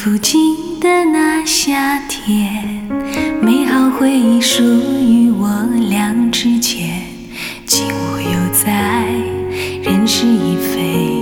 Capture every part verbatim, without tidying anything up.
不记得那夏天，美好回忆属于我俩之间，景物又在，人事已非。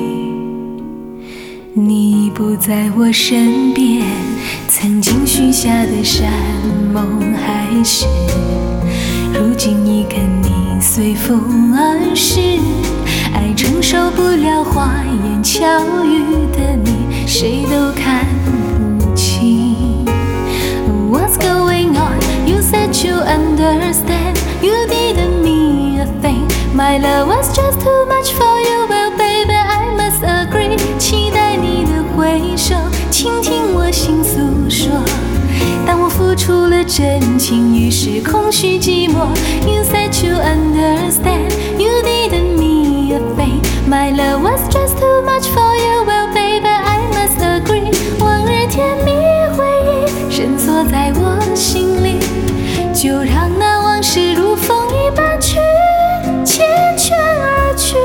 你不在我身边，曾经许下的山盟海誓，如今已跟你随风而逝。爱承受不了花言巧语的你，谁都看不清。 What's going on? You said you understand. You didn't mean a thing. My love was just too much for you. Well, baby, I must agree. 期待你的回首，倾听我心诉说。当我付出了真情，于是空虚寂寞。You said you understand. You didn't mean a thing. My love was just too much for you. Well, baby, I must agree. 往日甜蜜回忆深锁在我心里，就让那往事如风一般去缱绻而去。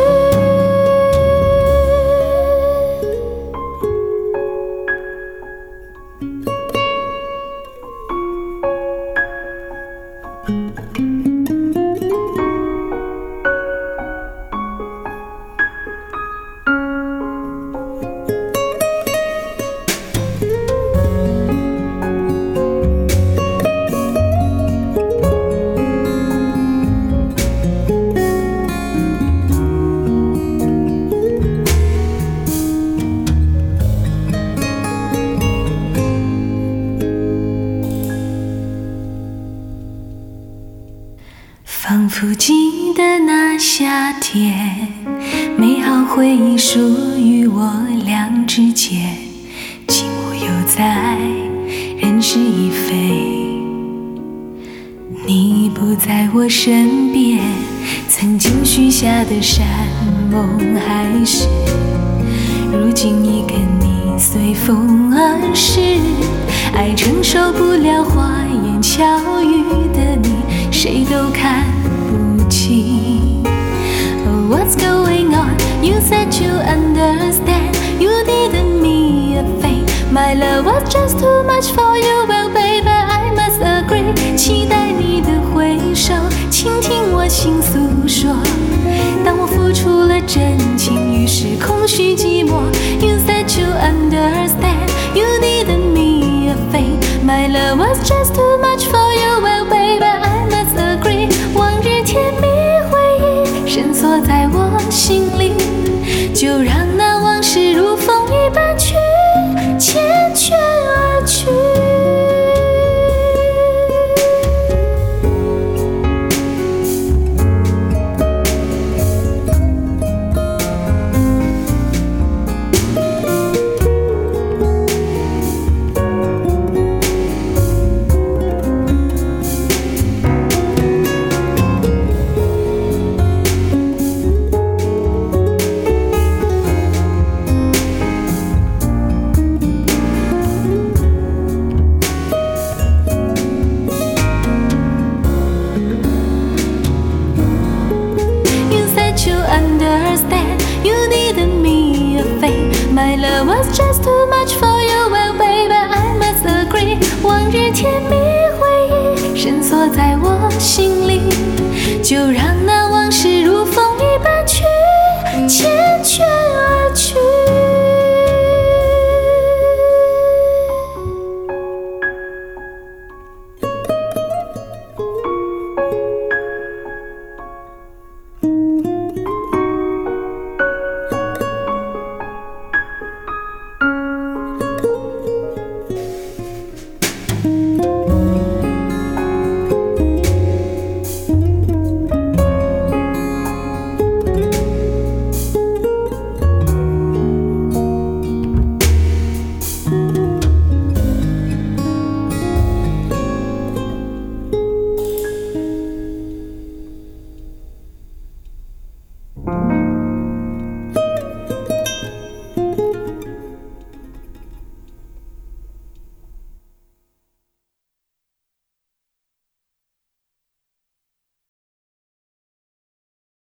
仿佛记得那夏天，美好回忆属于我俩之间，景物犹在，人事已非。你不在我身边，曾经许下的山盟海誓，如今已跟你随风而逝。爱承受不了花言巧语的你，谁都看不清。 What's going on? You said you understand. You didn't mean a thing. My love was just too much for you. Well, baby, I must agree. 期待你的回首，倾听我心诉说。当我付出了真情，于是空虚寂寞。You said you understand. You didn't mean a thing. My love was just too much for you. Well, baby, I must agree. 往日甜蜜回忆深锁在我心里，就让那往事如风一般去缱绻而去。Understand, you didn't mean a thing. My love was just too much for you. Well, baby, I must agree. 往日甜蜜回忆深锁在我心里，就让